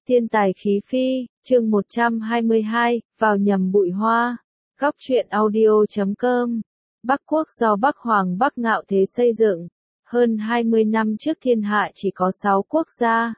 Thiên tài khí phi, chương 122, vào nhầm bụi hoa. Góc truyện audio.com. Bắc quốc do Bắc Hoàng Bắc Ngạo Thế xây dựng. Hơn 20 năm trước thiên hạ chỉ có 6 quốc gia.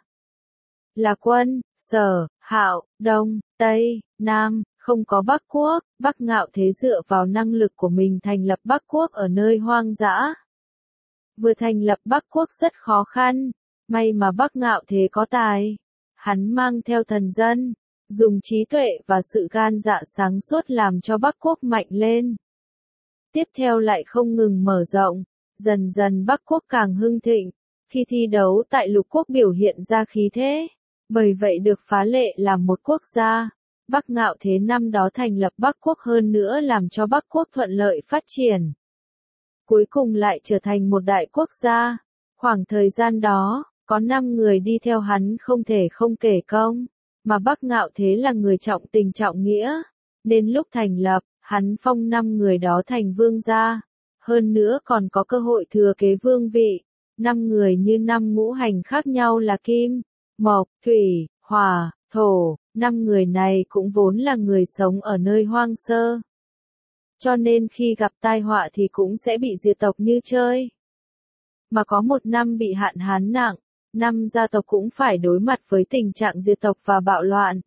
Là Quân, Sở, Hạo, Đông, Tây, Nam, không có Bắc quốc. Bắc Ngạo Thế dựa vào năng lực của mình thành lập Bắc quốc ở nơi hoang dã. Vừa thành lập Bắc quốc rất khó khăn, may mà Bắc Ngạo Thế có tài. Hắn mang theo thần dân, dùng trí tuệ và sự gan dạ sáng suốt làm cho Bắc quốc mạnh lên. Tiếp theo lại không ngừng mở rộng, dần dần Bắc quốc càng hưng thịnh, khi thi đấu tại lục quốc biểu hiện ra khí thế, bởi vậy được phá lệ làm một quốc gia. Bắc Ngạo Thế năm đó thành lập Bắc quốc hơn nữa làm cho Bắc quốc thuận lợi phát triển. Cuối cùng lại trở thành một đại quốc gia. Khoảng thời gian đó, có 5 người đi theo hắn không thể không kể công, mà Bắc Ngạo Thế là người trọng tình trọng nghĩa, nên lúc thành lập, hắn phong 5 người đó thành vương gia, hơn nữa còn có cơ hội thừa kế vương vị. 5 người như 5 ngũ hành khác nhau là kim, mộc, thủy, hỏa, thổ, 5 người này cũng vốn là người sống ở nơi hoang sơ. Cho nên khi gặp tai họa thì cũng sẽ bị diệt tộc như chơi. Mà có một năm bị hạn hán nặng, 5 gia tộc cũng phải đối mặt với tình trạng diệt tộc và bạo loạn.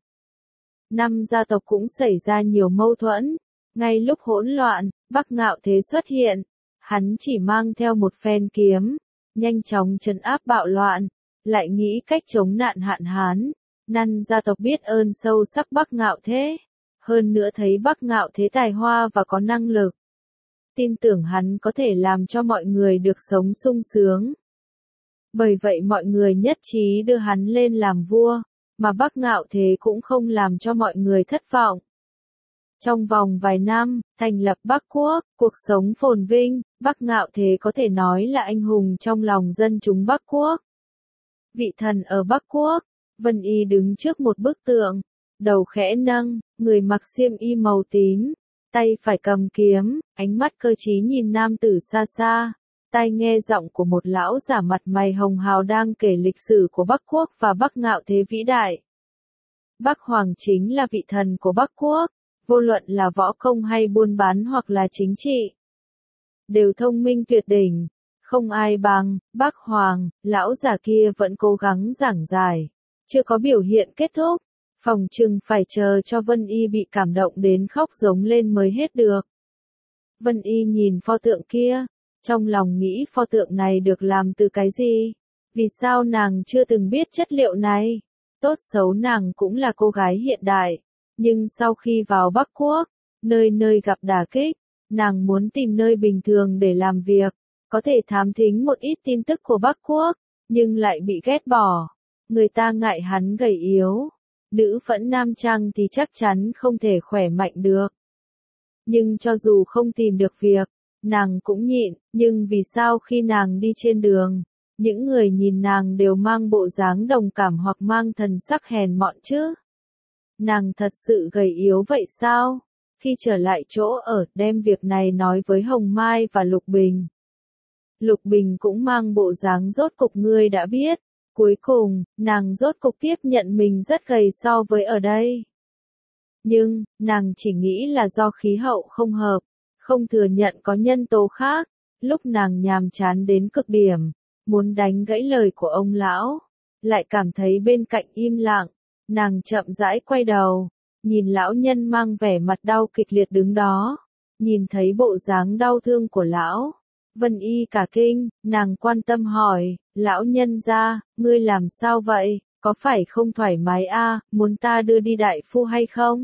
5 gia tộc cũng xảy ra nhiều mâu thuẫn. Ngay lúc hỗn loạn, Bắc Ngạo Thế xuất hiện. Hắn chỉ mang theo một phen kiếm, nhanh chóng trấn áp bạo loạn, lại nghĩ cách chống nạn hạn hán. 5 gia tộc biết ơn sâu sắc Bắc Ngạo Thế, hơn nữa thấy Bắc Ngạo Thế tài hoa và có năng lực. Tin tưởng hắn có thể làm cho mọi người được sống sung sướng. Bởi vậy mọi người nhất trí đưa hắn lên làm vua, mà Bắc Ngạo Thế cũng không làm cho mọi người thất vọng. Trong vòng vài năm, thành lập Bắc quốc, cuộc sống phồn vinh, Bắc Ngạo Thế có thể nói là anh hùng trong lòng dân chúng Bắc quốc. Vị thần ở Bắc quốc, Vân Y đứng trước một bức tượng, đầu khẽ nâng, người mặc xiêm y màu tím, tay phải cầm kiếm, ánh mắt cơ trí nhìn nam tử xa xa. Tai nghe giọng của một lão giả mặt mày hồng hào đang kể lịch sử của Bắc quốc và Bắc Ngạo Thế vĩ đại. Bắc Hoàng chính là vị thần của Bắc quốc, vô luận là võ công hay buôn bán hoặc là chính trị, đều thông minh tuyệt đỉnh, không ai bằng. Bắc Hoàng, lão giả kia vẫn cố gắng giảng giải, chưa có biểu hiện kết thúc, phòng chừng phải chờ cho Vân Y bị cảm động đến khóc giống lên mới hết được. Vân Y nhìn pho tượng kia, trong lòng nghĩ pho tượng này được làm từ cái gì? Vì sao nàng chưa từng biết chất liệu này? Tốt xấu nàng cũng là cô gái hiện đại, nhưng sau khi vào Bắc quốc, nơi nơi gặp đả kích, nàng muốn tìm nơi bình thường để làm việc, có thể thám thính một ít tin tức của Bắc quốc, nhưng lại bị ghét bỏ. Người ta ngại hắn gầy yếu, nữ phẫn nam trang thì chắc chắn không thể khỏe mạnh được. Nhưng cho dù không tìm được việc, nàng cũng nhịn, nhưng vì sao khi nàng đi trên đường, những người nhìn nàng đều mang bộ dáng đồng cảm hoặc mang thần sắc hèn mọn chứ? Nàng thật sự gầy yếu vậy sao? Khi trở lại chỗ ở, đem việc này nói với Hồng Mai và Lục Bình. Lục Bình cũng mang bộ dáng rốt cục ngươi đã biết. Cuối cùng, nàng rốt cục tiếp nhận mình rất gầy so với ở đây. Nhưng, nàng chỉ nghĩ là do khí hậu không hợp, không thừa nhận có nhân tố khác. Lúc nàng nhàm chán đến cực điểm, muốn đánh gãy lời của ông lão, lại cảm thấy bên cạnh im lặng, nàng chậm rãi quay đầu, nhìn lão nhân mang vẻ mặt đau kịch liệt đứng đó, nhìn thấy bộ dáng đau thương của lão. Vân Y cả kinh, nàng quan tâm hỏi, lão nhân gia, ngươi làm sao vậy, có phải không thoải mái à, muốn ta đưa đi đại phu hay không?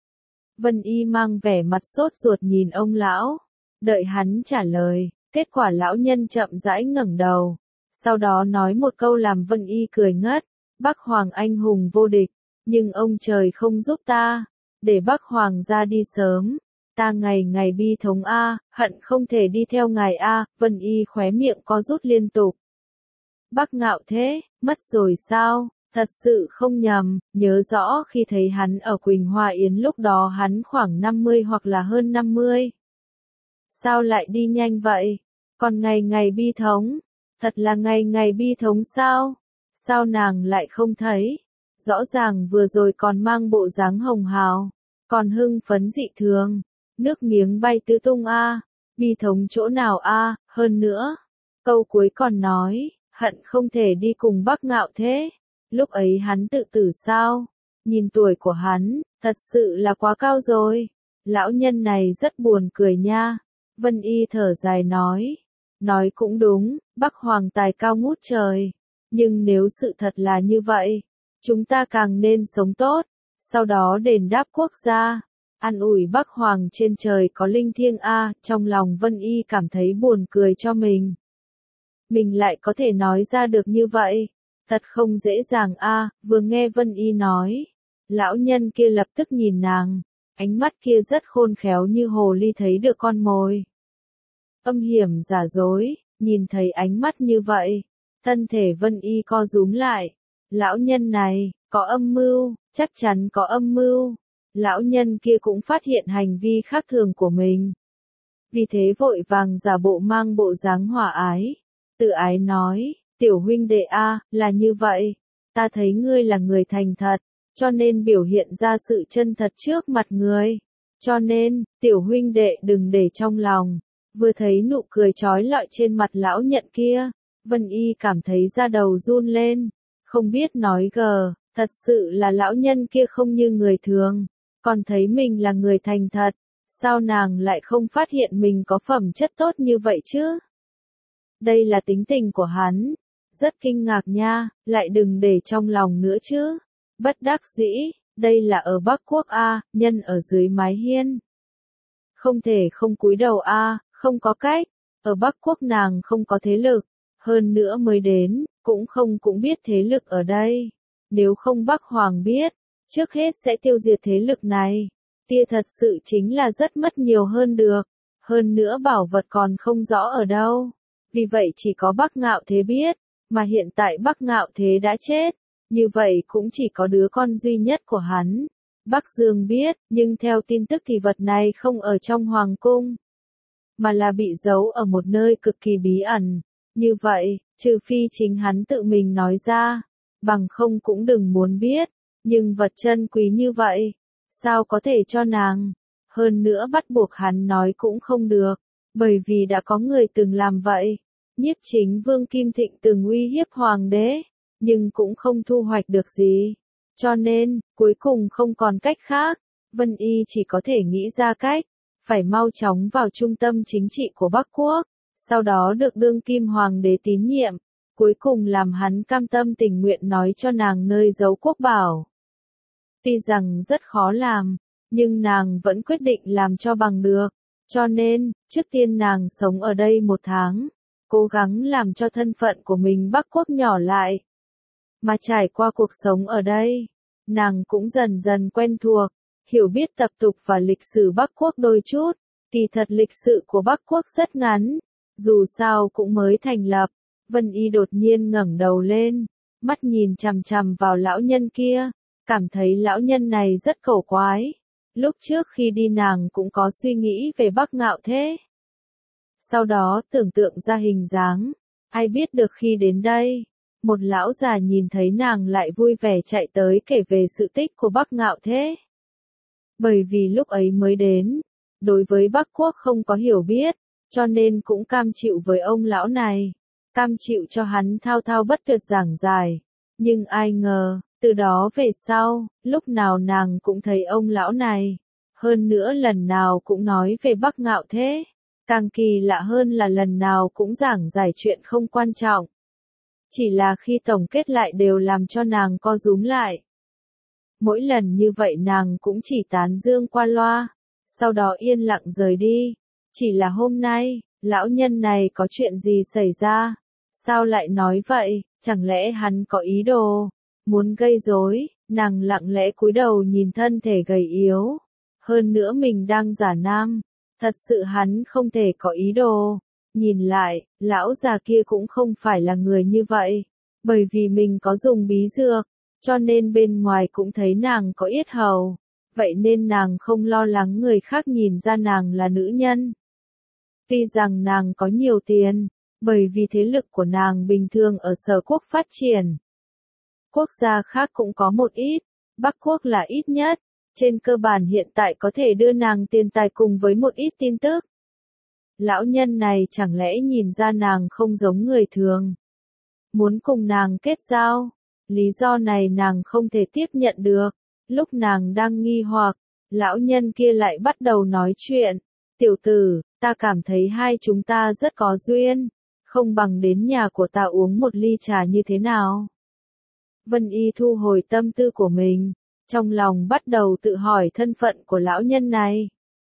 Vân Y mang vẻ mặt sốt ruột nhìn ông lão, đợi hắn trả lời, kết quả lão nhân chậm rãi ngẩng đầu, sau đó nói một câu làm Vân Y cười ngất, Bắc Hoàng anh hùng vô địch, nhưng ông trời không giúp ta, để Bắc Hoàng ra đi sớm. Ta ngày ngày bi thống a, hận không thể đi theo ngài a. Vân Y khóe miệng co rút liên tục. Bắc Ngạo Thế, mất rồi sao? Thật sự không nhầm, nhớ rõ khi thấy hắn ở Quỳnh Hoa Yến lúc đó hắn khoảng 50 hoặc là hơn 50. Sao lại đi nhanh vậy? Còn ngày ngày bi thống, thật là ngày ngày bi thống sao? Sao nàng lại không thấy? Rõ ràng vừa rồi còn mang bộ dáng hồng hào, còn hưng phấn dị thường, nước miếng bay tứ tung a, bi thống chỗ nào a, hơn nữa, câu cuối còn nói, hận không thể đi cùng Bắc Ngạo Thế, lúc ấy hắn tự tử sao, nhìn tuổi của hắn, thật sự là quá cao rồi, lão nhân này rất buồn cười nha, Vân Y thở dài nói cũng đúng, Bắc Hoàng tài cao ngút trời, nhưng nếu sự thật là như vậy, chúng ta càng nên sống tốt, sau đó đền đáp quốc gia, an ủi Bắc Hoàng trên trời có linh thiêng a, trong lòng Vân Y cảm thấy buồn cười cho mình. Mình lại có thể nói ra được như vậy, thật không dễ dàng a, vừa nghe Vân Y nói, lão nhân kia lập tức nhìn nàng, ánh mắt kia rất khôn khéo như hồ ly thấy được con mồi. Âm hiểm giả dối, nhìn thấy ánh mắt như vậy, thân thể Vân Y co rúm lại, lão nhân này, có âm mưu, chắc chắn có âm mưu. Lão nhân kia cũng phát hiện hành vi khác thường của mình. Vì thế vội vàng giả bộ mang bộ dáng hòa ái. Tự ái nói, tiểu huynh đệ a, là như vậy. Ta thấy ngươi là người thành thật, cho nên biểu hiện ra sự chân thật trước mặt người. Cho nên, tiểu huynh đệ đừng để trong lòng. Vừa thấy nụ cười trói lọi trên mặt lão nhận kia, Vân Y cảm thấy da đầu run lên. Không biết nói gờ, thật sự là lão nhân kia không như người thường. Còn thấy mình là người thành thật, sao nàng lại không phát hiện mình có phẩm chất tốt như vậy chứ? Đây là tính tình của hắn, rất kinh ngạc nha, lại đừng để trong lòng nữa chứ. Bất đắc dĩ, đây là ở Bắc Quốc a, nhân ở dưới mái hiên. Không thể không cúi đầu a, không có cách, ở Bắc Quốc nàng không có thế lực, hơn nữa mới đến, cũng biết thế lực ở đây. Nếu không Bắc Hoàng biết, trước hết sẽ tiêu diệt thế lực này. Tia thật sự chính là rất mất nhiều hơn được. Hơn nữa bảo vật còn không rõ ở đâu. Vì vậy chỉ có Bắc Ngạo Thế biết. Mà hiện tại Bắc Ngạo Thế đã chết. Như vậy cũng chỉ có đứa con duy nhất của hắn. Bắc Dương biết, nhưng theo tin tức thì vật này không ở trong Hoàng Cung. Mà là bị giấu ở một nơi cực kỳ bí ẩn. Như vậy, trừ phi chính hắn tự mình nói ra. Bằng không cũng đừng muốn biết. Nhưng vật chân quý như vậy, sao có thể cho nàng? Hơn nữa bắt buộc hắn nói cũng không được, bởi vì đã có người từng làm vậy. Nhiếp Chính Vương Kim Thịnh từng uy hiếp hoàng đế, nhưng cũng không thu hoạch được gì. Cho nên, cuối cùng không còn cách khác, Vân Y chỉ có thể nghĩ ra cách, phải mau chóng vào trung tâm chính trị của Bắc Quốc, sau đó được đương kim hoàng đế tín nhiệm, cuối cùng làm hắn cam tâm tình nguyện nói cho nàng nơi giấu quốc bảo. Tuy rằng rất khó làm, nhưng nàng vẫn quyết định làm cho bằng được. Cho nên, trước tiên nàng sống ở đây 1 tháng, cố gắng làm cho thân phận của mình Bắc Quốc nhỏ lại. Mà trải qua cuộc sống ở đây, nàng cũng dần dần quen thuộc, hiểu biết tập tục và lịch sử Bắc Quốc đôi chút. Kỳ thật lịch sử của Bắc Quốc rất ngắn, dù sao cũng mới thành lập. Vân Y đột nhiên ngẩng đầu lên, mắt nhìn chằm chằm vào lão nhân kia. Cảm thấy lão nhân này rất cổ quái. Lúc trước khi đi nàng cũng có suy nghĩ về Bắc Ngạo Thế. Sau đó tưởng tượng ra hình dáng. Ai biết được khi đến đây, một lão già nhìn thấy nàng lại vui vẻ chạy tới kể về sự tích của Bắc Ngạo Thế. Bởi vì lúc ấy mới đến, đối với Bắc Quốc không có hiểu biết, cho nên cũng cam chịu với ông lão này. Cam chịu cho hắn thao thao bất tuyệt giảng giải. Nhưng ai ngờ, từ đó về sau, lúc nào nàng cũng thấy ông lão này. Hơn nữa lần nào cũng nói về Bắc Ngạo Thế. Càng kỳ lạ hơn là lần nào cũng giảng giải chuyện không quan trọng. Chỉ là khi tổng kết lại đều làm cho nàng co rúm lại. Mỗi lần như vậy nàng cũng chỉ tán dương qua loa. Sau đó yên lặng rời đi. Chỉ là hôm nay, lão nhân này có chuyện gì xảy ra? Sao lại nói vậy? Chẳng lẽ hắn có ý đồ? Muốn gây rối? Nàng lặng lẽ cúi đầu nhìn thân thể gầy yếu. Hơn nữa mình đang giả nam. Thật sự hắn không thể có ý đồ. Nhìn lại, lão già kia cũng không phải là người như vậy. Bởi vì mình có dùng bí dược, cho nên bên ngoài cũng thấy nàng có yết hầu. Vậy nên nàng không lo lắng người khác nhìn ra nàng là nữ nhân. Tuy rằng nàng có nhiều tiền, bởi vì thế lực của nàng bình thường ở Sở Quốc phát triển. Quốc gia khác cũng có một ít, Bắc Quốc là ít nhất, trên cơ bản hiện tại có thể đưa nàng tiền tài cùng với một ít tin tức. Lão nhân này chẳng lẽ nhìn ra nàng không giống người thường, muốn cùng nàng kết giao, lý do này nàng không thể tiếp nhận được. Lúc nàng đang nghi hoặc, lão nhân kia lại bắt đầu nói chuyện, tiểu tử, ta cảm thấy hai chúng ta rất có duyên, không bằng đến nhà của ta uống một ly trà như thế nào. Vân Y thu hồi tâm tư của mình, trong lòng bắt đầu tự hỏi thân phận của lão nhân này.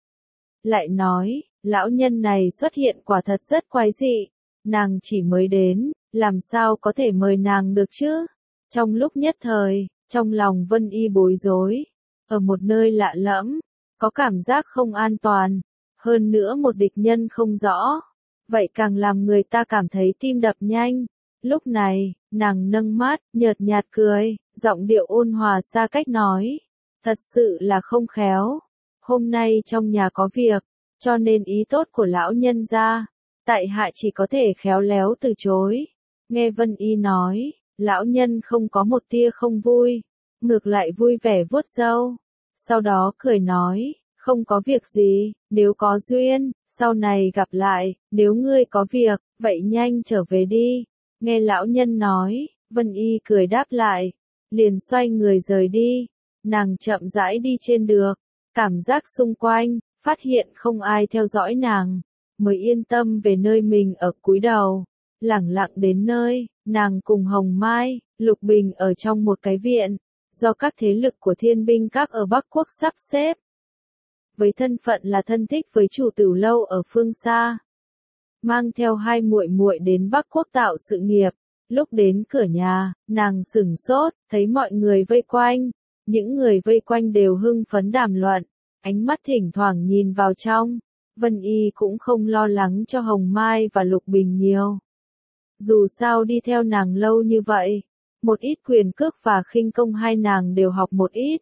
Lại nói, lão nhân này xuất hiện quả thật rất quái dị, nàng chỉ mới đến, làm sao có thể mời nàng được chứ? Trong lúc nhất thời, trong lòng Vân Y bối rối, ở một nơi lạ lẫm, có cảm giác không an toàn, hơn nữa một địch nhân không rõ, vậy càng làm người ta cảm thấy tim đập nhanh. Lúc này, nàng nâng mắt, nhợt nhạt cười, giọng điệu ôn hòa xa cách nói, thật sự là không khéo, hôm nay trong nhà có việc, cho nên ý tốt của lão nhân gia, tại hạ chỉ có thể khéo léo từ chối. Nghe Vân Y nói, lão nhân không có một tia không vui, ngược lại vui vẻ vuốt râu, sau đó cười nói, không có việc gì, nếu có duyên, sau này gặp lại, nếu ngươi có việc, vậy nhanh trở về đi. Nghe lão nhân nói, Vân Y cười đáp lại, liền xoay người rời đi, nàng chậm rãi đi trên được, cảm giác xung quanh, phát hiện không ai theo dõi nàng, mới yên tâm về nơi mình ở. Cúi đầu, lẳng lặng đến nơi, nàng cùng Hồng Mai, Lục Bình ở trong một cái viện, do các thế lực của Thiên binh các ở Bắc Quốc sắp xếp. Với thân phận là thân thích với chủ tử lâu ở phương xa, mang theo hai muội muội đến Bắc Quốc tạo sự nghiệp. Lúc đến cửa nhà, nàng sửng sốt, thấy mọi người vây quanh, những người vây quanh đều hưng phấn đàm luận, ánh mắt thỉnh thoảng nhìn vào trong. Vân Y cũng không lo lắng cho Hồng Mai và Lục Bình nhiều. Dù sao đi theo nàng lâu như vậy, một ít quyền cước và khinh công hai nàng đều học một ít.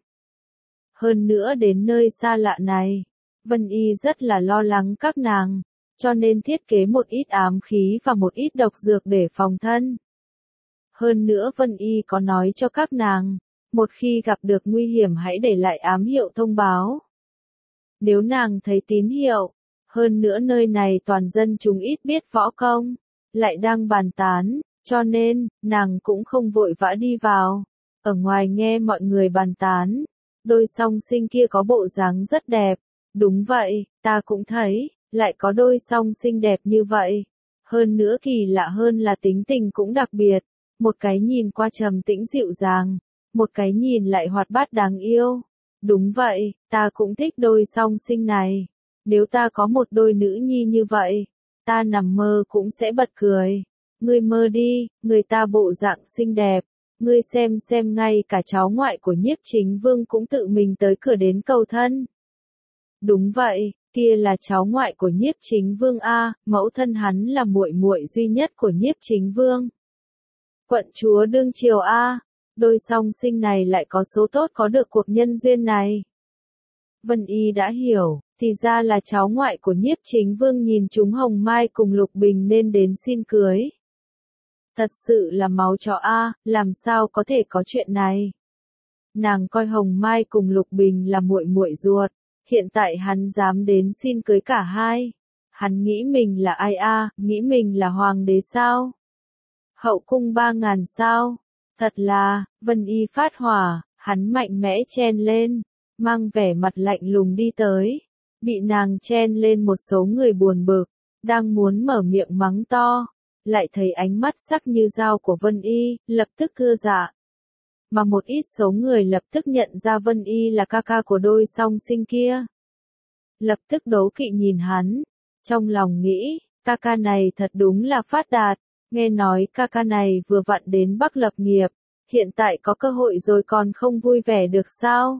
Hơn nữa đến nơi xa lạ này, Vân Y rất là lo lắng các nàng, cho nên thiết kế một ít ám khí và một ít độc dược để phòng thân. Hơn nữa Vân Y có nói cho các nàng, một khi gặp được nguy hiểm hãy để lại ám hiệu thông báo. Nếu nàng thấy tín hiệu, hơn nữa nơi này toàn dân chúng ít biết võ công, lại đang bàn tán, cho nên, nàng cũng không vội vã đi vào. Ở ngoài nghe mọi người bàn tán, đôi song sinh kia có bộ dáng rất đẹp. Đúng vậy, ta cũng thấy, lại có đôi song sinh đẹp như vậy. Hơn nữa kỳ lạ hơn là tính tình cũng đặc biệt. Một cái nhìn qua trầm tĩnh dịu dàng, một cái nhìn lại hoạt bát đáng yêu. Đúng vậy, ta cũng thích đôi song sinh này. Nếu ta có một đôi nữ nhi như vậy, ta nằm mơ cũng sẽ bật cười. Ngươi mơ đi, người ta bộ dạng xinh đẹp. Ngươi xem ngay cả cháu ngoại của Nhiếp Chính Vương cũng tự mình tới cửa đến cầu thân. Đúng vậy, kia là cháu ngoại của Nhiếp Chính Vương a, mẫu thân hắn là muội muội duy nhất của Nhiếp Chính Vương. Quận chúa đương triều a, đôi song sinh này lại có số tốt có được cuộc nhân duyên này. Vân Y đã hiểu, thì ra là cháu ngoại của Nhiếp Chính Vương nhìn chúng Hồng Mai cùng Lục Bình nên đến xin cưới. Thật sự là máu chó a, làm sao có thể có chuyện này? Nàng coi Hồng Mai cùng Lục Bình là muội muội ruột, hiện tại hắn dám đến xin cưới cả hai. Hắn nghĩ mình là ai a, nghĩ mình là hoàng đế sao? Hậu cung 3000 sao? Thật là, Vân Y phát hỏa, hắn mạnh mẽ chen lên, mang vẻ mặt lạnh lùng đi tới, bị nàng chen lên một số người buồn bực, đang muốn mở miệng mắng to, lại thấy ánh mắt sắc như dao của Vân Y, lập tức cưa dạ. Mà một ít số người lập tức nhận ra Vân Y là ca ca của đôi song sinh kia. Lập tức đố kỵ nhìn hắn, trong lòng nghĩ, ca ca này thật đúng là phát đạt, nghe nói ca ca này vừa vặn đến Bắc lập nghiệp, hiện tại có cơ hội rồi còn không vui vẻ được sao?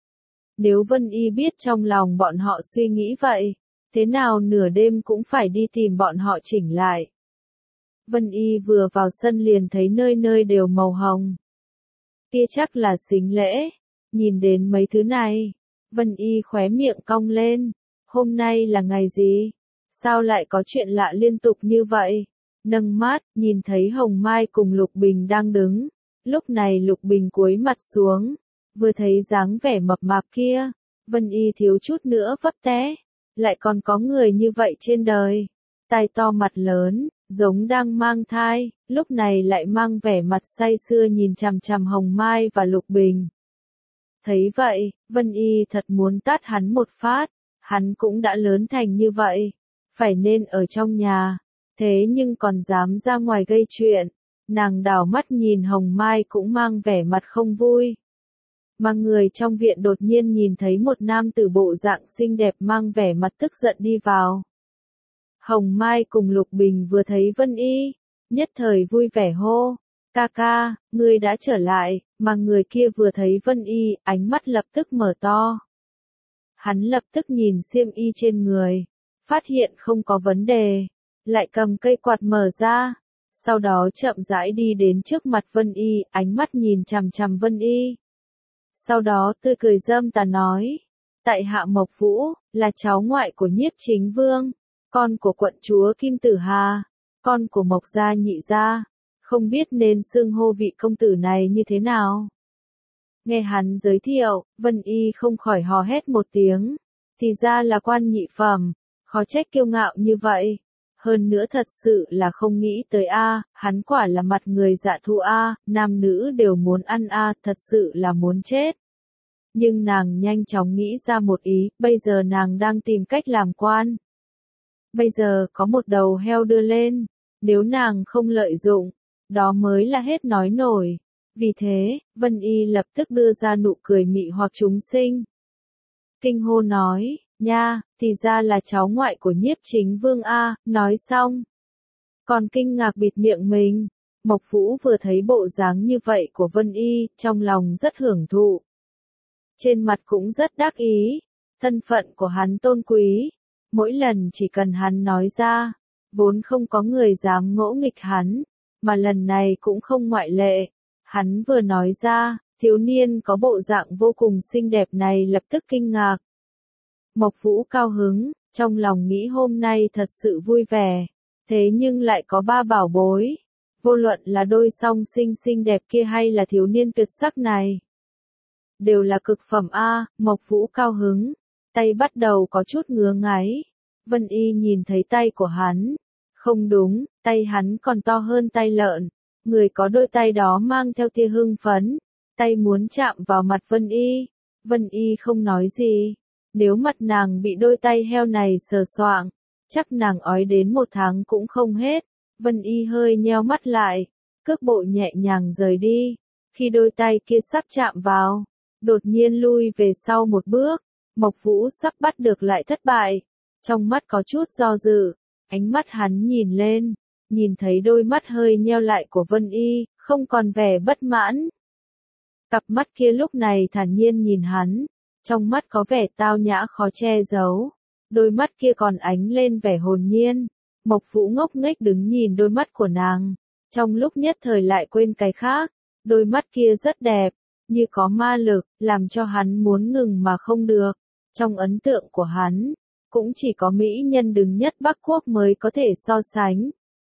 Nếu Vân Y biết trong lòng bọn họ suy nghĩ vậy, thế nào nửa đêm cũng phải đi tìm bọn họ chỉnh lại. Vân Y vừa vào sân liền thấy nơi nơi đều màu hồng. Kia chắc là sính lễ, nhìn đến mấy thứ này, Vân Y khóe miệng cong lên, hôm nay là ngày gì? Sao lại có chuyện lạ liên tục như vậy? Nâng mắt, nhìn thấy Hồng Mai cùng Lục Bình đang đứng, Lúc này Lục Bình cúi mặt xuống, vừa thấy dáng vẻ mập mạp kia, Vân Y thiếu chút nữa vấp té, lại còn có người như vậy trên đời. Tai to mặt lớn, giống đang mang thai, lúc này lại mang vẻ mặt say sưa nhìn chằm chằm Hồng Mai và Lục Bình. Thấy vậy, Vân Y thật muốn tát hắn một phát, hắn cũng đã lớn thành như vậy, phải nên ở trong nhà, thế nhưng còn dám ra ngoài gây chuyện. Nàng đảo mắt nhìn Hồng Mai cũng mang vẻ mặt không vui. Mà người trong viện đột nhiên nhìn thấy một nam tử bộ dạng xinh đẹp mang vẻ mặt tức giận đi vào. Hồng Mai cùng Lục Bình vừa thấy Vân Y, nhất thời vui vẻ hô, ca ca, ngươi đã trở lại, mà người kia vừa thấy Vân Y, ánh mắt lập tức mở to. Hắn lập tức nhìn xiêm y trên người, phát hiện không có vấn đề, lại cầm cây quạt mở ra, sau đó chậm rãi đi đến trước mặt Vân Y, ánh mắt nhìn chằm chằm Vân Y. Sau đó tươi cười râm tà nói, tại hạ Mộc Vũ, là cháu ngoại của Nhiếp Chính Vương, con của quận chúa Kim Tử Hà, con của Mộc gia nhị gia, không biết nên xưng hô vị công tử này như thế nào. Nghe hắn giới thiệu, Vân Y không khỏi hò hét một tiếng, thì ra là quan nhị phẩm, khó trách kiêu ngạo như vậy. Hơn nữa thật sự là không nghĩ tới hắn quả là mặt người dạ thú nam nữ đều muốn ăn thật sự là muốn chết. Nhưng nàng nhanh chóng nghĩ ra một ý, bây giờ nàng đang tìm cách làm quan. Bây giờ có một đầu heo đưa lên, nếu nàng không lợi dụng, đó mới là hết nói nổi. Vì thế, Vân Y lập tức đưa ra nụ cười mị hoặc chúng sinh. Kinh hô nói, nha, thì ra là cháu ngoại của Nhiếp Chính Vương nói xong. Còn kinh ngạc bịt miệng mình, Mộc Vũ vừa thấy bộ dáng như vậy của Vân Y, trong lòng rất hưởng thụ. Trên mặt cũng rất đắc ý, thân phận của hắn tôn quý, mỗi lần chỉ cần hắn nói ra, vốn không có người dám ngỗ nghịch hắn, mà lần này cũng không ngoại lệ. Hắn vừa nói ra, thiếu niên có bộ dạng vô cùng xinh đẹp này lập tức kinh ngạc. Mộc Vũ cao hứng, trong lòng nghĩ hôm nay thật sự vui vẻ, thế nhưng lại có ba bảo bối. Vô luận là đôi song sinh xinh đẹp kia hay là thiếu niên tuyệt sắc này, đều là cực phẩm Mộc Vũ cao hứng, tay bắt đầu có chút ngứa ngáy. Vân Y nhìn thấy tay của hắn, không đúng, tay hắn còn to hơn tay lợn. Người có đôi tay đó mang theo tia hưng phấn, tay muốn chạm vào mặt Vân Y. Vân Y không nói gì, nếu mặt nàng bị đôi tay heo này sờ soạng, chắc nàng ói đến 1 tháng cũng không hết. Vân Y hơi nheo mắt lại, cước bộ nhẹ nhàng rời đi, khi đôi tay kia sắp chạm vào, đột nhiên lui về sau một bước. Mộc Vũ sắp bắt được lại thất bại, trong mắt có chút do dự, ánh mắt hắn nhìn lên, nhìn thấy đôi mắt hơi nheo lại của Vân Y, không còn vẻ bất mãn. Cặp mắt kia lúc này thản nhiên nhìn hắn, trong mắt có vẻ tao nhã khó che giấu, đôi mắt kia còn ánh lên vẻ hồn nhiên. Mộc Vũ ngốc nghếch đứng nhìn đôi mắt của nàng, trong lúc nhất thời lại quên cái khác, đôi mắt kia rất đẹp, như có ma lực, làm cho hắn muốn ngừng mà không được. Trong ấn tượng của hắn, cũng chỉ có mỹ nhân đứng nhất Bắc Quốc mới có thể so sánh.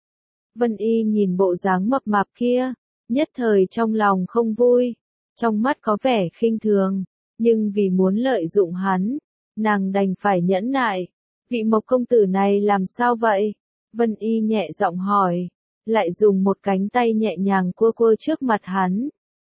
Vân Y nhìn bộ dáng mập mạp kia, nhất thời trong lòng không vui, trong mắt có vẻ khinh thường, nhưng vì muốn lợi dụng hắn, nàng đành phải nhẫn nại. Vị Mộc công tử này làm sao vậy? Vân Y nhẹ giọng hỏi, lại dùng một cánh tay nhẹ nhàng cua cua trước mặt hắn.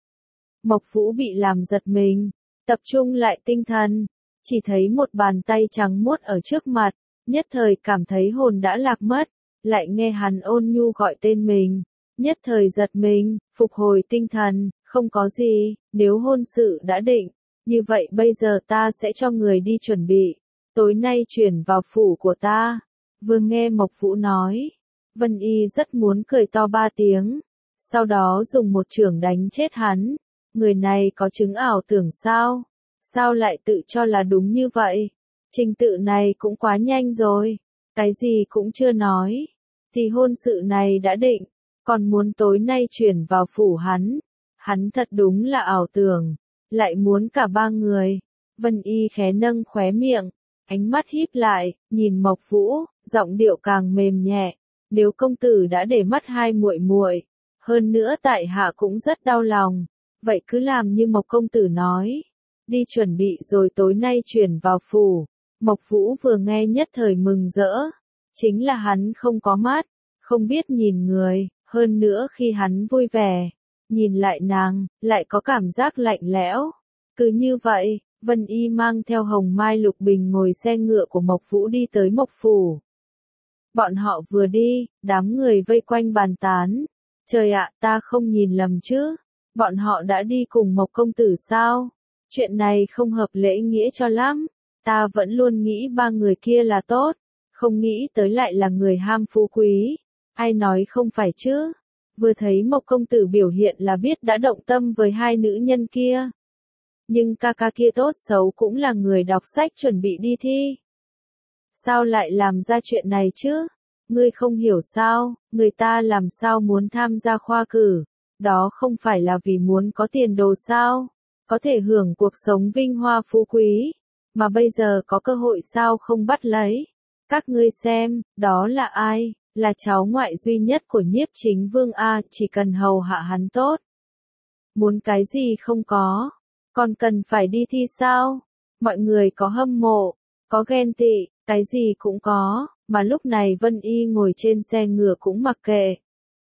Mộc Vũ bị làm giật mình, tập trung lại tinh thần, chỉ thấy một bàn tay trắng muốt ở trước mặt, nhất thời cảm thấy hồn đã lạc mất, lại nghe hắn ôn nhu gọi tên mình, nhất thời giật mình, phục hồi tinh thần, không có gì, nếu hôn sự đã định, như vậy bây giờ ta sẽ cho người đi chuẩn bị, tối nay chuyển vào phủ của ta. Vừa nghe Mộc Vũ nói, Vân Y rất muốn cười to 3 tiếng, sau đó dùng một chưởng đánh chết hắn. Người này có chứng ảo tưởng sao? Sao lại tự cho là đúng như vậy? Trình tự này cũng quá nhanh rồi, cái gì cũng chưa nói, thì hôn sự này đã định, còn muốn tối nay chuyển vào phủ hắn thật đúng là ảo tưởng, lại muốn cả 3 người. Vân Y khẽ nâng khóe miệng, ánh mắt híp lại, nhìn Mộc Vũ, giọng điệu càng mềm nhẹ, nếu công tử đã để mắt hai muội muội, Hơn nữa tại hạ cũng rất đau lòng. Vậy cứ làm như Mộc công tử nói. Đi chuẩn bị rồi tối nay chuyển vào phủ. Mộc Vũ vừa nghe nhất thời mừng rỡ. Chính là hắn không có mắt, không biết nhìn người, hơn nữa khi hắn vui vẻ, nhìn lại nàng, lại có cảm giác lạnh lẽo. Cứ như vậy, Vân Y mang theo Hồng Mai Lục Bình ngồi xe ngựa của Mộc Vũ đi tới Mộc Phủ. Bọn họ vừa đi, đám người vây quanh bàn tán. Trời ạ, ta không nhìn lầm chứ? Bọn họ đã đi cùng Mộc công tử sao? Chuyện này không hợp lễ nghĩa cho lắm. Ta vẫn luôn nghĩ ba người kia là tốt, không nghĩ tới lại là người ham phú quý. Ai nói không phải chứ? Vừa thấy Mộc công tử biểu hiện là biết đã động tâm với hai nữ nhân kia. Nhưng ca ca kia tốt xấu cũng là người đọc sách chuẩn bị đi thi. Sao lại làm ra chuyện này chứ? Ngươi không hiểu sao, người ta làm sao muốn tham gia khoa cử, đó không phải là vì muốn có tiền đồ sao, có thể hưởng cuộc sống vinh hoa phú quý, mà bây giờ có cơ hội sao không bắt lấy. Các ngươi xem, đó là ai, là cháu ngoại duy nhất của Nhiếp Chính Vương a, chỉ cần hầu hạ hắn tốt. Muốn cái gì không có, còn cần phải đi thi sao? Mọi người có hâm mộ, có ghen tị, cái gì cũng có, mà lúc này Vân Y ngồi trên xe ngựa cũng mặc kệ.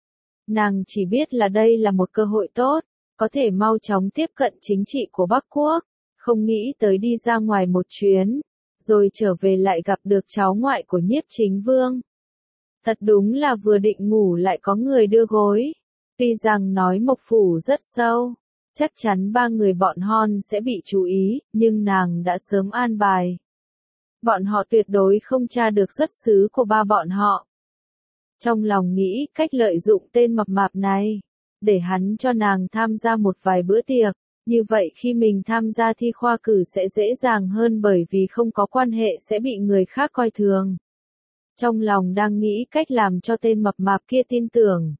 Nàng chỉ biết là đây là một cơ hội tốt, có thể mau chóng tiếp cận chính trị của Bắc Quốc, không nghĩ tới đi ra ngoài một chuyến, rồi trở về lại gặp được cháu ngoại của Nhiếp Chính Vương. Thật đúng là vừa định ngủ lại có người đưa gối. Tuy rằng nói Mộc Phủ rất sâu, chắc chắn ba người bọn Hon sẽ bị chú ý, nhưng nàng đã sớm an bài. Bọn họ tuyệt đối không tra được xuất xứ của ba bọn họ. Trong lòng nghĩ cách lợi dụng tên mập mạp này, để hắn cho nàng tham gia một vài bữa tiệc, như vậy khi mình tham gia thi khoa cử sẽ dễ dàng hơn bởi vì không có quan hệ sẽ bị người khác coi thường. Trong lòng đang nghĩ cách làm cho tên mập mạp kia tin tưởng.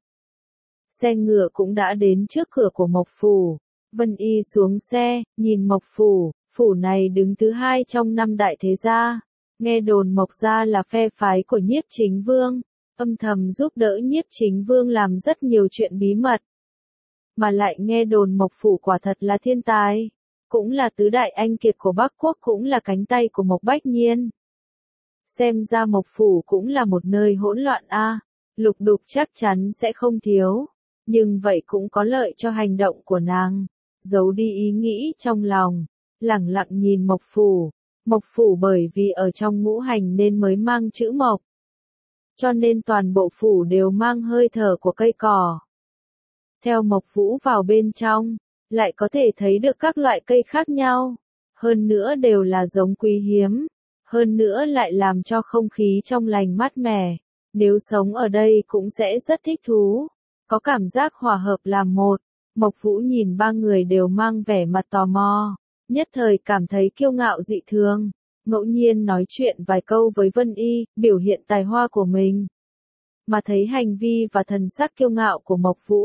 Xe ngựa cũng đã đến trước cửa của Mộc Phủ. Vân Y xuống xe, nhìn Mộc Phủ, phủ này đứng thứ hai trong năm đại thế gia. Nghe đồn Mộc gia là phe phái của Nhiếp Chính Vương, âm thầm giúp đỡ Nhiếp Chính Vương làm rất nhiều chuyện bí mật. Mà lại nghe đồn Mộc Phủ quả thật là thiên tài, cũng là tứ đại anh kiệt của Bắc Quốc, cũng là cánh tay của Mộc Bách Nhiên. Xem ra Mộc Phủ cũng là một nơi hỗn loạn a, lục đục chắc chắn sẽ không thiếu, nhưng vậy cũng có lợi cho hành động của nàng. Giấu đi ý nghĩ trong lòng, lẳng lặng nhìn Mộc Phủ. Mộc Phủ bởi vì ở trong ngũ hành nên mới mang chữ Mộc, cho nên toàn bộ phủ đều mang hơi thở của cây cỏ. Theo Mộc Vũ vào bên trong, lại có thể thấy được các loại cây khác nhau, hơn nữa đều là giống quý hiếm, hơn nữa lại làm cho không khí trong lành mát mẻ. Nếu sống ở đây cũng sẽ rất thích thú, có cảm giác hòa hợp làm một. Mộc Vũ nhìn ba người đều mang vẻ mặt tò mò, nhất thời cảm thấy kiêu ngạo dị thường, ngẫu nhiên nói chuyện vài câu với Vân Y, biểu hiện tài hoa của mình. Mà thấy hành vi và thần sắc kiêu ngạo của Mộc Vũ,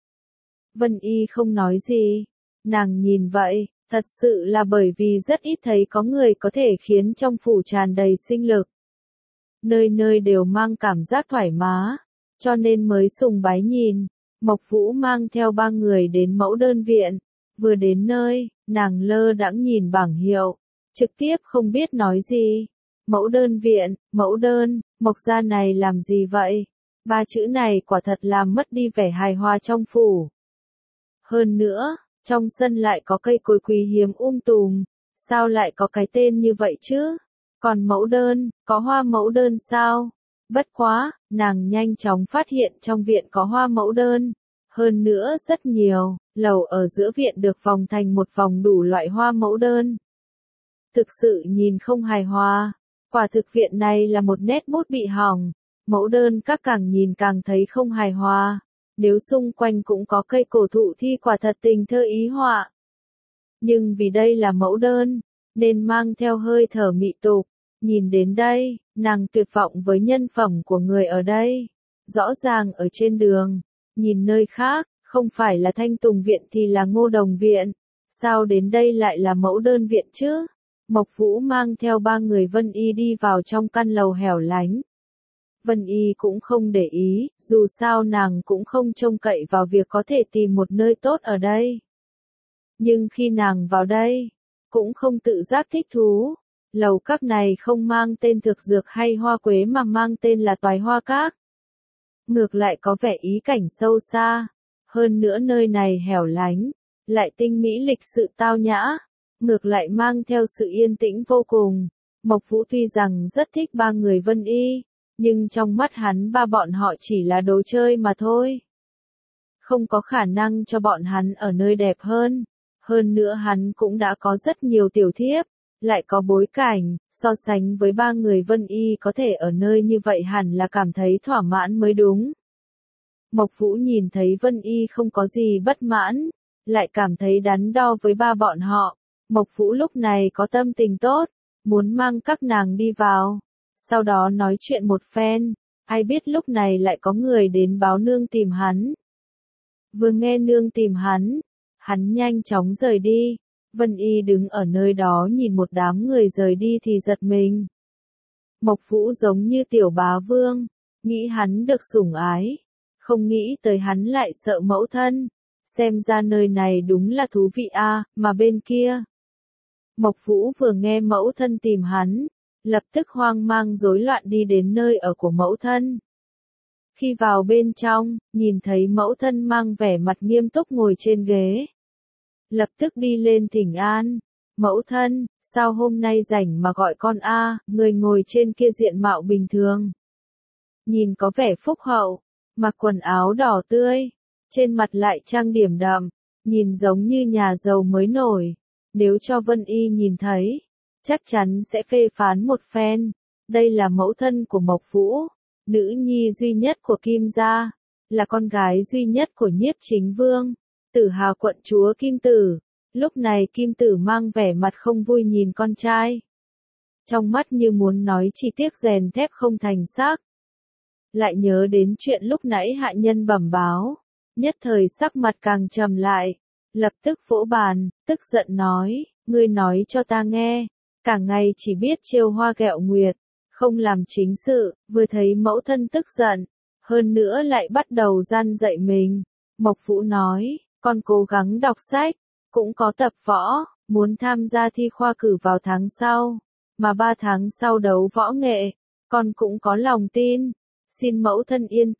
Vân Y không nói gì, nàng nhìn vậy, thật sự là bởi vì rất ít thấy có người có thể khiến trong phủ tràn đầy sinh lực. Nơi nơi đều mang cảm giác thoải mái, cho nên mới sùng bái nhìn. Mộc Vũ mang theo ba người đến mẫu đơn viện, vừa đến nơi, nàng lơ đãng nhìn bảng hiệu, trực tiếp không biết nói gì. Mẫu đơn viện, mẫu đơn, Mộc gia này làm gì vậy? Ba chữ này quả thật làm mất đi vẻ hài hòa trong phủ. Hơn nữa, trong sân lại có cây cối quý hiếm tùm, sao lại có cái tên như vậy chứ? Còn mẫu đơn, có hoa mẫu đơn sao? Bất quá, nàng nhanh chóng phát hiện trong viện có hoa mẫu đơn. Hơn nữa rất nhiều, lầu ở giữa viện được vòng thành một vòng đủ loại hoa mẫu đơn. Thực sự nhìn không hài hòa, quả thực viện này là một nét bút bị hỏng, mẫu đơn các càng nhìn càng thấy không hài hòa. Nếu xung quanh cũng có cây cổ thụ thì quả thật tình thơ ý họa. Nhưng vì đây là mẫu đơn, nên mang theo hơi thở mị tục. Nhìn đến đây, nàng tuyệt vọng với nhân phẩm của người ở đây. Rõ ràng ở trên đường, nhìn nơi khác, không phải là Thanh Tùng viện thì là Ngô Đồng viện. Sao đến đây lại là mẫu đơn viện chứ? Mộc Vũ mang theo ba người Vân Y đi vào trong căn lầu hẻo lánh. Vân Y cũng không để ý, dù sao nàng cũng không trông cậy vào việc có thể tìm một nơi tốt ở đây. Nhưng khi nàng vào đây, cũng không tự giác thích thú. Lầu các này không mang tên thực dược hay hoa quế mà mang tên là Toái Hoa Các. Ngược lại có vẻ ý cảnh sâu xa. Hơn nữa nơi này hẻo lánh, lại tinh mỹ lịch sự tao nhã. Ngược lại mang theo sự yên tĩnh vô cùng. Mộc Vũ tuy rằng rất thích ba người Vân Y, nhưng trong mắt hắn ba bọn họ chỉ là đồ chơi mà thôi. Không có khả năng cho bọn hắn ở nơi đẹp hơn. Hơn nữa hắn cũng đã có rất nhiều tiểu thiếp, lại có bối cảnh, so sánh với ba người Vân Y có thể ở nơi như vậy hẳn là cảm thấy thỏa mãn mới đúng. Mộc Vũ nhìn thấy Vân Y không có gì bất mãn, lại cảm thấy đắn đo với ba bọn họ. Mộc Vũ lúc này có tâm tình tốt, muốn mang các nàng đi vào, sau đó nói chuyện một phen. Ai biết lúc này lại có người đến báo nương tìm hắn. Vừa nghe nương tìm hắn nhanh chóng rời đi. Vân Y đứng ở nơi đó nhìn một đám người rời đi thì giật mình. Mộc Vũ giống như tiểu bá vương, nghĩ hắn được sủng ái, không nghĩ tới hắn lại sợ mẫu thân. Xem ra nơi này đúng là thú vị a, mà bên kia. Mộc Vũ vừa nghe mẫu thân tìm hắn, lập tức hoang mang rối loạn đi đến nơi ở của mẫu thân. Khi vào bên trong, nhìn thấy mẫu thân mang vẻ mặt nghiêm túc ngồi trên ghế. Lập tức đi lên thỉnh an. Mẫu thân, sao hôm nay rảnh mà gọi con a? Người ngồi trên kia diện mạo bình thường. Nhìn có vẻ phúc hậu, mặc quần áo đỏ tươi, trên mặt lại trang điểm đậm, nhìn giống như nhà giàu mới nổi. Nếu cho Vân Y nhìn thấy, chắc chắn sẽ phê phán một phen. Đây là mẫu thân của Mộc Vũ, nữ nhi duy nhất của Kim gia, là con gái duy nhất của Nhiếp Chính Vương, Tử Hà quận chúa Kim Tử. Lúc này Kim Tử mang vẻ mặt không vui nhìn con trai. Trong mắt như muốn nói chỉ tiếc rèn thép không thành xác. Lại nhớ đến chuyện lúc nãy hạ nhân bẩm báo, nhất thời sắc mặt càng trầm lại, lập tức vỗ bàn, tức giận nói, ngươi nói cho ta nghe, cả ngày chỉ biết trêu hoa ghẹo nguyệt, không làm chính sự. Vừa thấy mẫu thân tức giận, hơn nữa lại bắt đầu gian dạy mình. Mộc Vũ nói, con cố gắng đọc sách, cũng có tập võ, muốn tham gia thi khoa cử vào tháng sau, mà 3 tháng sau đấu võ nghệ, con cũng có lòng tin. Xin mẫu thân yên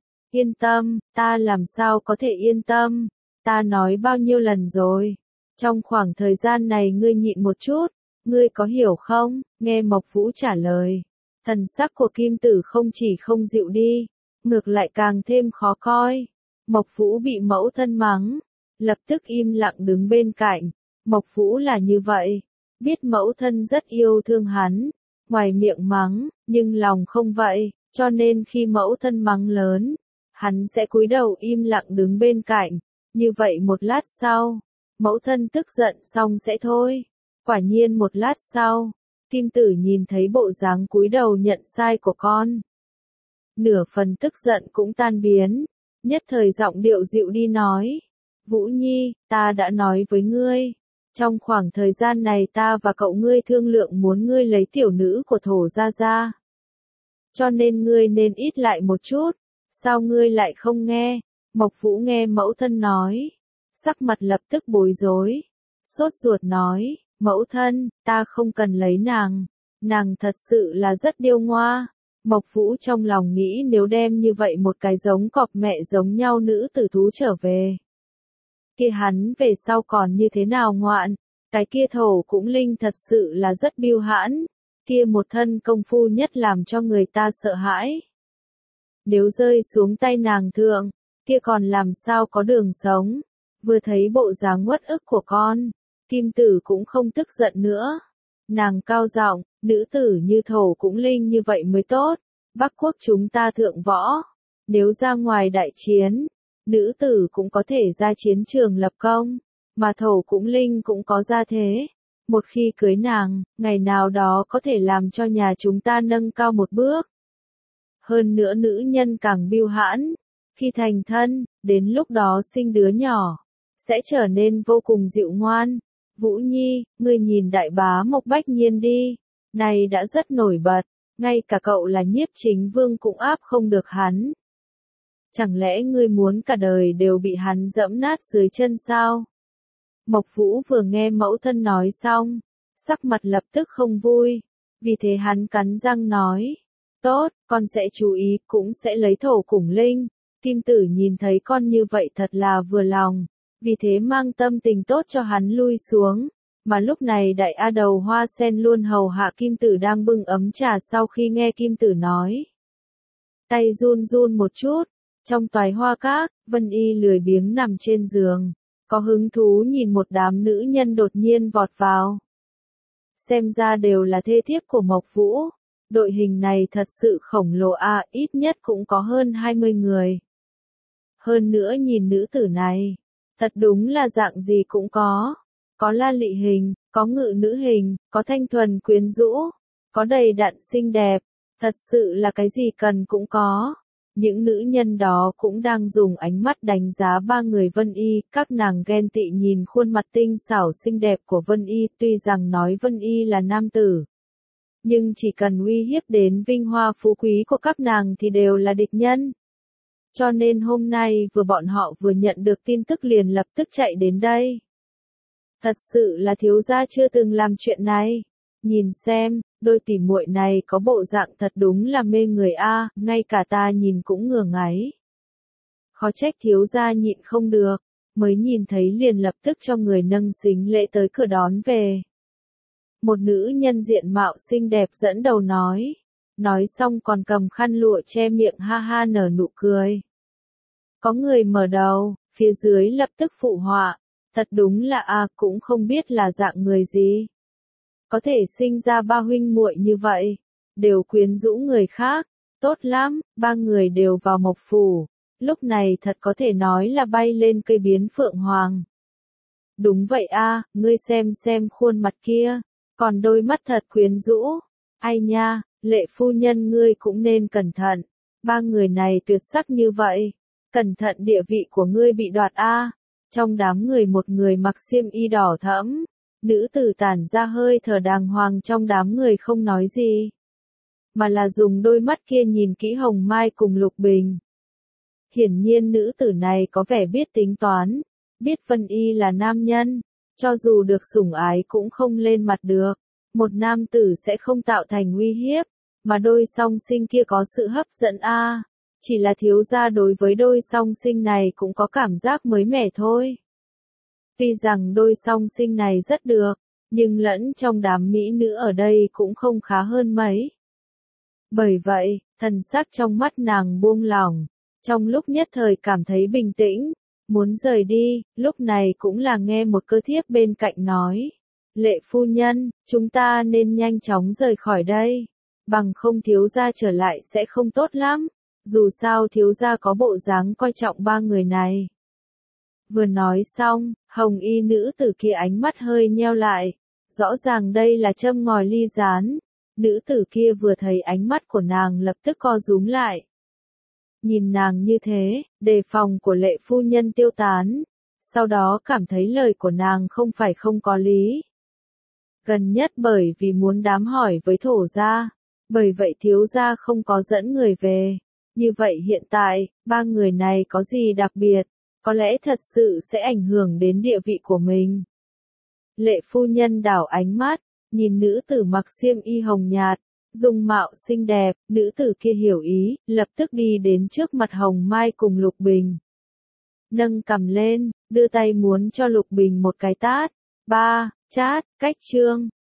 tâm, ta làm sao có thể yên tâm, ta nói bao nhiêu lần rồi. Trong khoảng thời gian này ngươi nhịn một chút, ngươi có hiểu không? Nghe Mộc Vũ trả lời, thần sắc của Kim Tử không chỉ không dịu đi, ngược lại càng thêm khó coi. Mộc Vũ bị mẫu thân mắng, lập tức im lặng đứng bên cạnh. Mộc Vũ là như vậy, biết mẫu thân rất yêu thương hắn, ngoài miệng mắng, nhưng lòng không vậy, cho nên khi mẫu thân mắng lớn, hắn sẽ cúi đầu im lặng đứng bên cạnh. Như vậy một lát sau, mẫu thân tức giận xong sẽ thôi. Quả nhiên một lát sau, Kim Tử nhìn thấy bộ dáng cúi đầu nhận sai của con. Nửa phần tức giận cũng tan biến, nhất thời giọng điệu dịu đi nói, Vũ Nhi, ta đã nói với ngươi, trong khoảng thời gian này ta và cậu ngươi thương lượng muốn ngươi lấy tiểu nữ của Thổ gia ra. Cho nên ngươi nên ít lại một chút, sao ngươi lại không nghe? Mộc Vũ nghe mẫu thân nói, sắc mặt lập tức bối rối, sốt ruột nói, mẫu thân, ta không cần lấy nàng thật sự là rất điêu ngoa. Mộc Vũ trong lòng nghĩ nếu đem như vậy một cái giống cọp mẹ giống nhau nữ tử thú trở về, kia hắn về sau còn như thế nào ngoạn, cái kia Thổ cũng linh thật sự là rất biêu hãn, kia một thân công phu nhất làm cho người ta sợ hãi. Nếu rơi xuống tay nàng thượng, kia còn làm sao có đường sống. Vừa thấy bộ dáng uất ức của con, Kim Tử cũng không tức giận nữa. Nàng cao giọng, nữ tử như Thổ cũng linh như vậy mới tốt. Bắc quốc chúng ta thượng võ, nếu ra ngoài đại chiến, nữ tử cũng có thể ra chiến trường lập công, mà Thổ cũng linh cũng có ra thế. Một khi cưới nàng, ngày nào đó có thể làm cho nhà chúng ta nâng cao một bước. Hơn nữa nữ nhân càng biêu hãn, khi thành thân, đến lúc đó sinh đứa nhỏ, sẽ trở nên vô cùng dịu ngoan. Vũ Nhi, ngươi nhìn đại bá Mộc Bách Nhiên đi, này đã rất nổi bật, ngay cả cậu là Nhiếp Chính Vương cũng áp không được hắn. Chẳng lẽ ngươi muốn cả đời đều bị hắn dẫm nát dưới chân sao? Mộc Vũ vừa nghe mẫu thân nói xong, sắc mặt lập tức không vui, vì thế hắn cắn răng nói, tốt, con sẽ chú ý, cũng sẽ lấy thổ củng linh. Kim Tử nhìn thấy con như vậy thật là vừa lòng, vì thế mang tâm tình tốt cho hắn lui xuống, mà lúc này đại A Đầu Hoa Sen luôn hầu hạ Kim Tử đang bưng ấm trà sau khi nghe Kim Tử nói. Tay run run một chút, trong toái hoa các, Vân Y lười biếng nằm trên giường, có hứng thú nhìn một đám nữ nhân đột nhiên vọt vào. Xem ra đều là thê thiếp của Mộc Vũ, đội hình này thật sự khổng lồ a, ít nhất cũng có hơn 20 người. Hơn nữa nhìn nữ tử này, thật đúng là dạng gì cũng có la lị hình, có ngự nữ hình, có thanh thuần quyến rũ, có đầy đặn xinh đẹp, thật sự là cái gì cần cũng có. Những nữ nhân đó cũng đang dùng ánh mắt đánh giá ba người Vân Y, các nàng ghen tị nhìn khuôn mặt tinh xảo xinh đẹp của Vân Y, tuy rằng nói Vân Y là nam tử, nhưng chỉ cần uy hiếp đến vinh hoa phú quý của các nàng thì đều là địch nhân. Cho nên hôm nay bọn họ vừa nhận được tin tức liền lập tức chạy đến đây. Thật sự là thiếu gia chưa từng làm chuyện này. Nhìn xem, đôi tỉ muội này có bộ dạng thật đúng là mê người a, ngay cả ta nhìn cũng ngửa ngáy. Khó trách thiếu gia nhịn không được, mới nhìn thấy liền lập tức cho người nâng sính lễ tới cửa đón về. Một nữ nhân diện mạo xinh đẹp dẫn đầu nói xong còn cầm khăn lụa che miệng ha ha nở nụ cười. Có người mở đầu, phía dưới lập tức phụ họa, thật đúng là cũng không biết là dạng người gì. Có thể sinh ra ba huynh muội như vậy, đều quyến rũ người khác, tốt lắm, ba người đều vào Mộc phủ, lúc này thật có thể nói là bay lên cây biến phượng hoàng. Đúng vậy ngươi xem khuôn mặt kia, còn đôi mắt thật quyến rũ, ai nha, Lệ phu nhân ngươi cũng nên cẩn thận, ba người này tuyệt sắc như vậy, cẩn thận địa vị của ngươi bị đoạt Trong đám người một người mặc xiêm y đỏ thẫm, nữ tử tản ra hơi thở đàng hoàng trong đám người không nói gì, mà là dùng đôi mắt kia nhìn kỹ Hồng Mai cùng Lục Bình. Hiển nhiên nữ tử này có vẻ biết tính toán, biết Vân Y là nam nhân, cho dù được sủng ái cũng không lên mặt được, một nam tử sẽ không tạo thành uy hiếp, mà đôi song sinh kia có sự hấp dẫn chỉ là thiếu gia đối với đôi song sinh này cũng có cảm giác mới mẻ thôi. Tuy rằng đôi song sinh này rất được, nhưng lẫn trong đám mỹ nữ ở đây cũng không khá hơn mấy. Bởi vậy, thần sắc trong mắt nàng buông lỏng, trong lúc nhất thời cảm thấy bình tĩnh, muốn rời đi, lúc này cũng là nghe một cơ thiếp bên cạnh nói. Lệ phu nhân, chúng ta nên nhanh chóng rời khỏi đây, bằng không thiếu gia trở lại sẽ không tốt lắm, dù sao thiếu gia có bộ dáng coi trọng ba người này. Vừa nói xong, hồng y nữ tử kia ánh mắt hơi nheo lại, rõ ràng đây là châm ngòi ly gián, nữ tử kia vừa thấy ánh mắt của nàng lập tức co rúm lại. Nhìn nàng như thế, đề phòng của Lệ phu nhân tiêu tán, sau đó cảm thấy lời của nàng không phải không có lý. Gần nhất bởi vì muốn đám hỏi với thổ gia, bởi vậy thiếu gia không có dẫn người về. Như vậy hiện tại, ba người này có gì đặc biệt, có lẽ thật sự sẽ ảnh hưởng đến địa vị của mình. Lệ phu nhân đảo ánh mắt, nhìn nữ tử mặc xiêm y hồng nhạt, dung mạo xinh đẹp, nữ tử kia hiểu ý, lập tức đi đến trước mặt Hồng Mai cùng Lục Bình. Nâng cằm lên, đưa tay muốn cho Lục Bình một cái tát. Chát, cách chương.